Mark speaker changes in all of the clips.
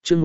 Speaker 1: chương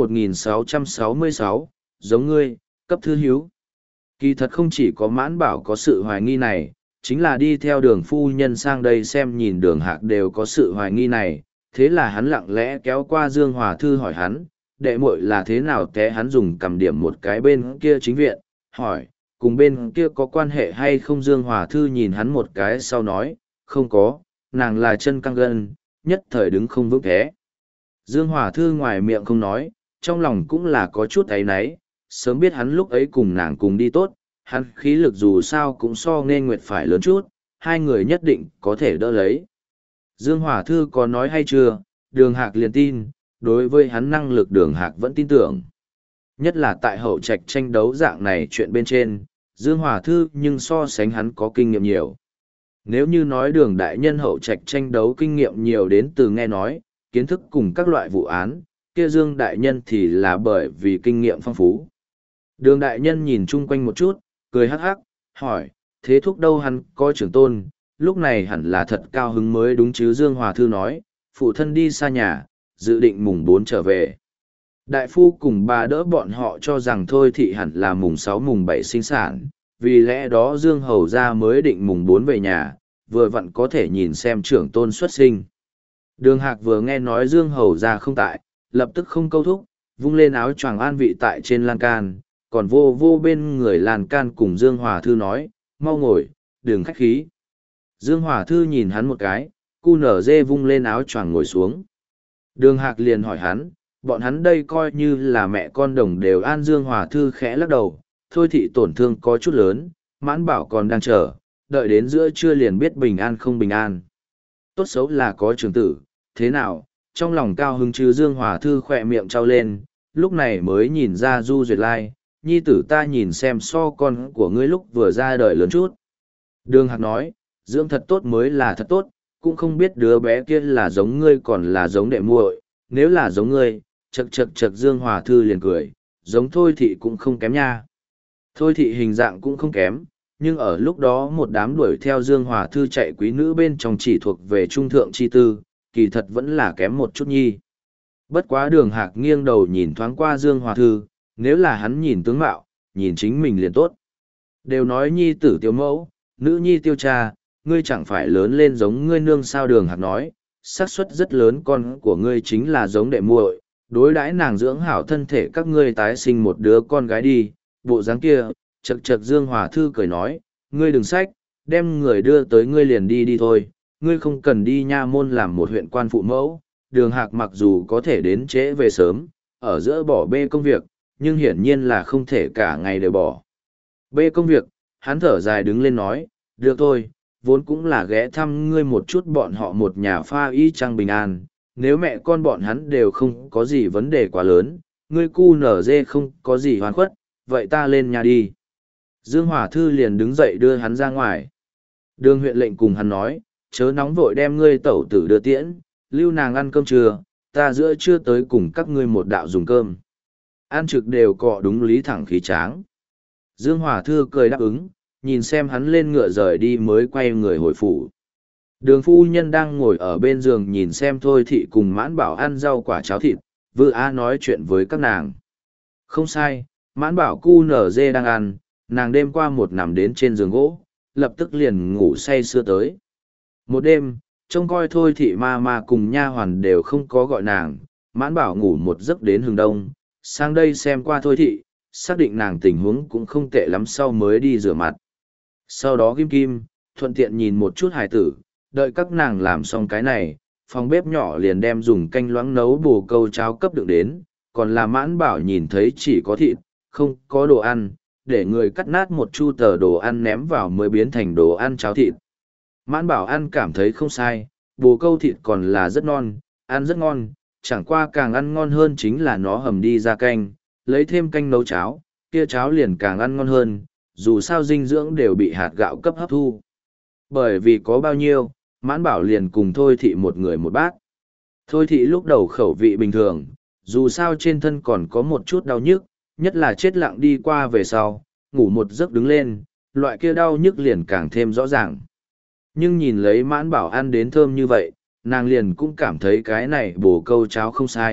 Speaker 1: 1666, giống ngươi, cấp thư hiếu. Kỳ thật không chỉ có Mãn Bảo có sự hoài nghi này, chính là đi theo Đường phu nhân sang đây xem nhìn Đường Hạc đều có sự hoài nghi này, thế là hắn lặng lẽ kéo qua Dương Hòa Thư hỏi hắn, đệ muội là thế nào té, hắn dùng cầm điểm một cái bên kia chính viện, hỏi, cùng bên kia có quan hệ hay không? Dương Hòa Thư nhìn hắn một cái sau nói, không có, nàng là chân căng gân, nhất thời đứng không vững thế. Dương Hòa Thư ngoài miệng không nói, trong lòng cũng là có chút áy náy, sớm biết hắn lúc ấy cùng nàng cùng đi tốt, hắn khí lực dù sao cũng so nên nguyệt phải lớn chút, hai người nhất định có thể đỡ lấy. Dương Hòa Thư có nói hay chưa, Đường Hạc liền tin, đối với hắn năng lực Đường Hạc vẫn tin tưởng. Nhất là tại hậu trạch tranh đấu dạng này chuyện bên trên, Dương Hòa Thư nhưng so sánh hắn có kinh nghiệm nhiều. Nếu như nói Đường đại nhân hậu trạch tranh đấu kinh nghiệm nhiều đến từ nghe nói, kiến thức cùng các loại vụ án, kia Dương đại nhân thì là bởi vì kinh nghiệm phong phú. Đường đại nhân nhìn chung quanh một chút, cười hắc hắc, hỏi, thế thúc đâu, hắn có trưởng tôn, lúc này hẳn là thật cao hứng mới đúng chứ? Dương Hòa Thư nói, phụ thân đi xa nhà, dự định mùng 4 trở về. Đại phu cùng bà đỡ bọn họ cho rằng thôi thị hẳn là mùng 6 mùng 7 sinh sản, vì lẽ đó Dương Hầu ra mới định mùng 4 về nhà, vừa vặn có thể nhìn xem trưởng tôn xuất sinh. Đường Hạc vừa nghe nói Dương Hầu ra không tại, lập tức không câu thúc, vung lên áo choàng an vị tại trên lan can, còn vô vô bên người lan can cùng Dương Hòa Thư nói, mau ngồi, đừng khách khí. Dương Hòa Thư nhìn hắn một cái, cu nở dê vung lên áo choàng ngồi xuống. Đường Hạc liền hỏi hắn, bọn hắn đây coi như là mẹ con đồng đều an. Dương Hòa Thư khẽ lắc đầu, thôi thị tổn thương có chút lớn, Mãn Bảo còn đang chờ, đợi đến giữa trưa liền biết bình an không bình an. Tốt xấu là có trưởng tử, thế nào, trong lòng cao hứng chứ? Dương Hòa Thư khỏe miệng trao lên, lúc này mới nhìn ra Du Duyệt Lai, nhi tử ta nhìn xem so con của ngươi lúc vừa ra đời lớn chút. Đường Hạc nói, dưỡng thật tốt mới là thật tốt, cũng không biết đứa bé kia là giống ngươi còn là giống đệ muội, nếu là giống ngươi, chật chật chật. Dương Hòa Thư liền cười, giống Thôi thị cũng không kém nha. Thôi thị hình dạng cũng không kém, nhưng ở lúc đó một đám đuổi theo Dương Hòa Thư chạy quý nữ bên trong chỉ thuộc về trung thượng chi tư, kỳ thật vẫn là kém một chút nhi. Bất quá Đường Hạc nghiêng đầu nhìn thoáng qua Dương Hòa Thư, nếu là hắn nhìn tướng mạo, nhìn chính mình liền tốt. Đều nói nhi tử tiêu mẫu, nữ nhi tiêu cha, ngươi chẳng phải lớn lên giống ngươi nương sao? Đường Hạc nói, xác suất rất lớn con của ngươi chính là giống đệ muội, đối đãi nàng dưỡng hảo thân thể các ngươi tái sinh một đứa con gái đi. Bộ dáng kia, chật chật. Dương Hòa Thư cười nói, ngươi đừng xách, đem người đưa tới ngươi liền đi đi thôi, ngươi không cần đi nha môn làm một huyện quan phụ mẫu. Đường Hạc mặc dù có thể đến trễ về sớm, ở giữa bỏ bê công việc, nhưng hiển nhiên là không thể cả ngày đều bỏ bê công việc. Hắn thở dài đứng lên nói, được thôi, vốn cũng là ghé thăm ngươi một chút, bọn họ một nhà pha y chăng bình an, nếu mẹ con bọn hắn đều không có gì vấn đề quá lớn, ngươi cu nở dê không có gì hoàn khuất, vậy ta lên nhà đi. Dương Hòa Thư liền đứng dậy đưa hắn ra ngoài. Đường huyện lệnh cùng hắn nói, chớ nóng vội, đem ngươi tẩu tử đưa tiễn, lưu nàng ăn cơm trưa, ta giữa trưa tới cùng các ngươi một đạo dùng cơm. Ăn trực đều cọ đúng lý thẳng khí tráng. Dương Hòa Thư cười đáp ứng, nhìn xem hắn lên ngựa rời đi mới quay người hồi phủ. Đường phu nhân đang ngồi ở bên giường nhìn xem Thôi thị cùng Mãn Bảo ăn rau quả cháo thịt, vừa á nói chuyện với các nàng. Không sai, Mãn Bảo cu nở dê đang ăn, nàng đêm qua một nằm đến trên giường gỗ, lập tức liền ngủ say sưa tới. Một đêm, trông coi Thôi thị ma cùng nha hoàn đều không có gọi nàng, Mãn Bảo ngủ một giấc đến hừng đông, sang đây xem qua Thôi thị, xác định nàng tình huống cũng không tệ lắm sau mới đi rửa mặt. Sau đó Kim Kim, thuận tiện nhìn một chút hài tử, đợi các nàng làm xong cái này, phòng bếp nhỏ liền đem dùng canh loãng nấu bồ câu cháo cấp đựng đến, còn là Mãn Bảo nhìn thấy chỉ có thịt, không có đồ ăn, để người cắt nát một chu tờ đồ ăn ném vào mới biến thành đồ ăn cháo thịt. Mãn Bảo ăn cảm thấy không sai, bồ câu thịt còn là rất non, ăn rất ngon, chẳng qua càng ăn ngon hơn chính là nó hầm đi ra canh, lấy thêm canh nấu cháo, kia cháo liền càng ăn ngon hơn, dù sao dinh dưỡng đều bị hạt gạo cấp hấp thu. Bởi vì có bao nhiêu, Mãn Bảo liền cùng Thôi thị một người một bát. Thôi thị lúc đầu khẩu vị bình thường, dù sao trên thân còn có một chút đau nhức, nhất là chết lặng đi qua về sau, ngủ một giấc đứng lên, loại kia đau nhức liền càng thêm rõ ràng. Nhưng nhìn lấy Mãn Bảo ăn đến thơm như vậy, nàng liền cũng cảm thấy cái này bồ câu cháo không sai,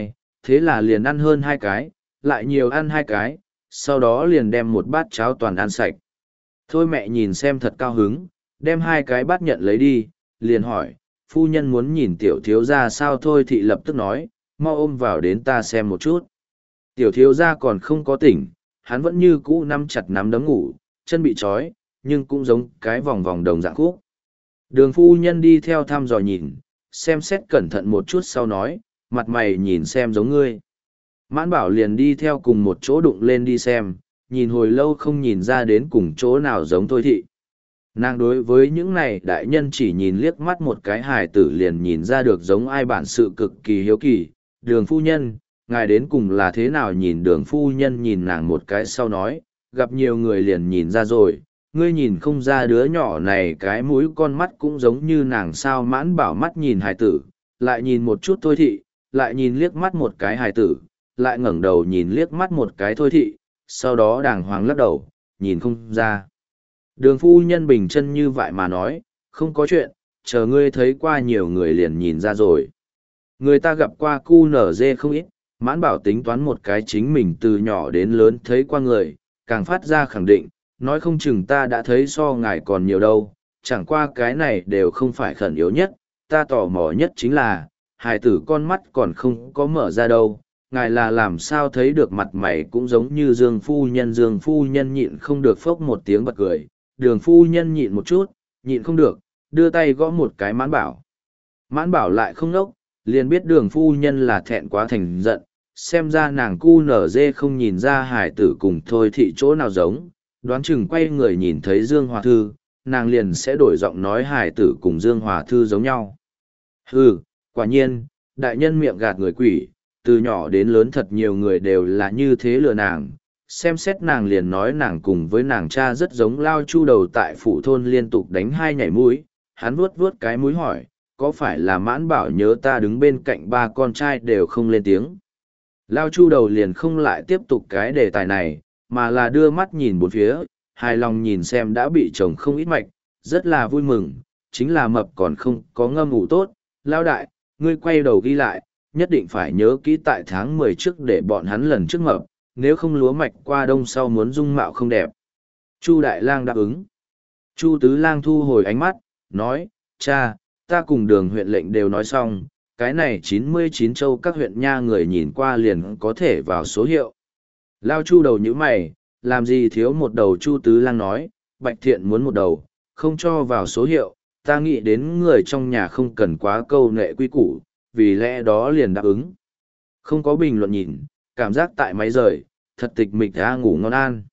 Speaker 1: thế là liền ăn hơn 2 cái, lại nhiều ăn 2 cái, sau đó liền đem một bát cháo toàn ăn sạch. Thôi mẹ nhìn xem thật cao hứng, đem 2 cái bát nhận lấy đi, liền hỏi, phu nhân muốn nhìn tiểu thiếu gia sao? Thôi thị lập tức nói, mau ôm vào đến ta xem một chút. Tiểu thiếu gia còn không có tỉnh, hắn vẫn như cũ nắm chặt nắm đấm ngủ, chân bị trói, nhưng cũng giống cái vòng vòng đồng dạng khúc. Đường phu nhân đi theo thăm dò nhìn, xem xét cẩn thận một chút sau nói, mặt mày nhìn xem giống ngươi. Mãn bảo liền đi theo cùng một chỗ đụng lên đi xem, nhìn hồi lâu không nhìn ra đến cùng chỗ nào giống thôi thị. Nàng đối với những này đại nhân chỉ nhìn liếc mắt một cái hài tử liền nhìn ra được giống ai, bản sự cực kỳ hiếu kỳ. Đường phu nhân, ngài đến cùng là thế nào? Nhìn đường phu nhân nhìn nàng một cái sau nói, gặp nhiều người liền nhìn ra rồi, ngươi nhìn không ra đứa nhỏ này cái mũi con mắt cũng giống như nàng sao? Mãn bảo mắt nhìn hài tử, lại nhìn một chút thôi thị, lại nhìn liếc mắt một cái hài tử, lại ngẩng đầu nhìn liếc mắt một cái thôi thị, sau đó đàng hoàng lắc đầu, nhìn không ra. Đường phu nhân bình chân như vậy mà nói, không có chuyện, chờ ngươi thấy qua nhiều người liền nhìn ra rồi. Người ta gặp qua cu nở dê không ít, mãn bảo tính toán một cái chính mình từ nhỏ đến lớn thấy qua người, càng phát ra khẳng định, nói không chừng ta đã thấy so ngài còn nhiều đâu, chẳng qua cái này đều không phải khẩn yếu nhất, ta tò mò nhất chính là, hài tử con mắt còn không có mở ra đâu, ngài là làm sao thấy được? Mặt mày cũng giống như Dương phu nhân. Dương phu nhân nhịn không được phốc một tiếng bật cười, đường phu nhân nhịn một chút, nhịn không được, đưa tay gõ một cái mãn bảo. Mãn bảo lại không nốc, liền biết đường phu nhân là thẹn quá thành giận, xem ra nàng cu nở dê không nhìn ra hải tử cùng thôi thị chỗ nào giống, đoán chừng quay người nhìn thấy Dương Hòa Thư, nàng liền sẽ đổi giọng nói hải tử cùng Dương Hòa Thư giống nhau. Hừ, quả nhiên, đại nhân miệng gạt người quỷ, từ nhỏ đến lớn thật nhiều người đều là như thế lừa nàng. Xem xét nàng liền nói nàng cùng với nàng cha rất giống. Lao Chu đầu tại phủ thôn liên tục đánh 2 nhảy mũi, hắn vuốt vuốt cái mũi hỏi, có phải là Mãn bảo nhớ ta đứng bên cạnh 3 con trai đều không lên tiếng. Lao Chu đầu liền không lại tiếp tục cái đề tài này, mà là đưa mắt nhìn bốn phía, hài lòng nhìn xem đã bị chồng không ít mạch, rất là vui mừng, chính là mập còn không có ngâm ngủ tốt. Lao đại, ngươi quay đầu ghi lại, nhất định phải nhớ kỹ tại tháng 10 trước để bọn hắn lần trước mập, nếu không lúa mạch qua đông sau muốn dung mạo không đẹp. Chu Đại Lang đáp ứng. Chu Tứ Lang thu hồi ánh mắt, nói, cha, ta cùng Đường huyện lệnh đều nói xong, cái này 99 châu các huyện nha người nhìn qua liền có thể vào số hiệu. Lao Chu đầu như mày, làm gì thiếu một đầu? Chu Tứ Lang nói, Bạch Thiện muốn một đầu, không cho vào số hiệu, ta nghĩ đến người trong nhà không cần quá câu nệ quy củ, vì lẽ đó liền đáp ứng. Không có bình luận nhìn, cảm giác tại máy rời, thật tịch mịch ra ngủ ngon an.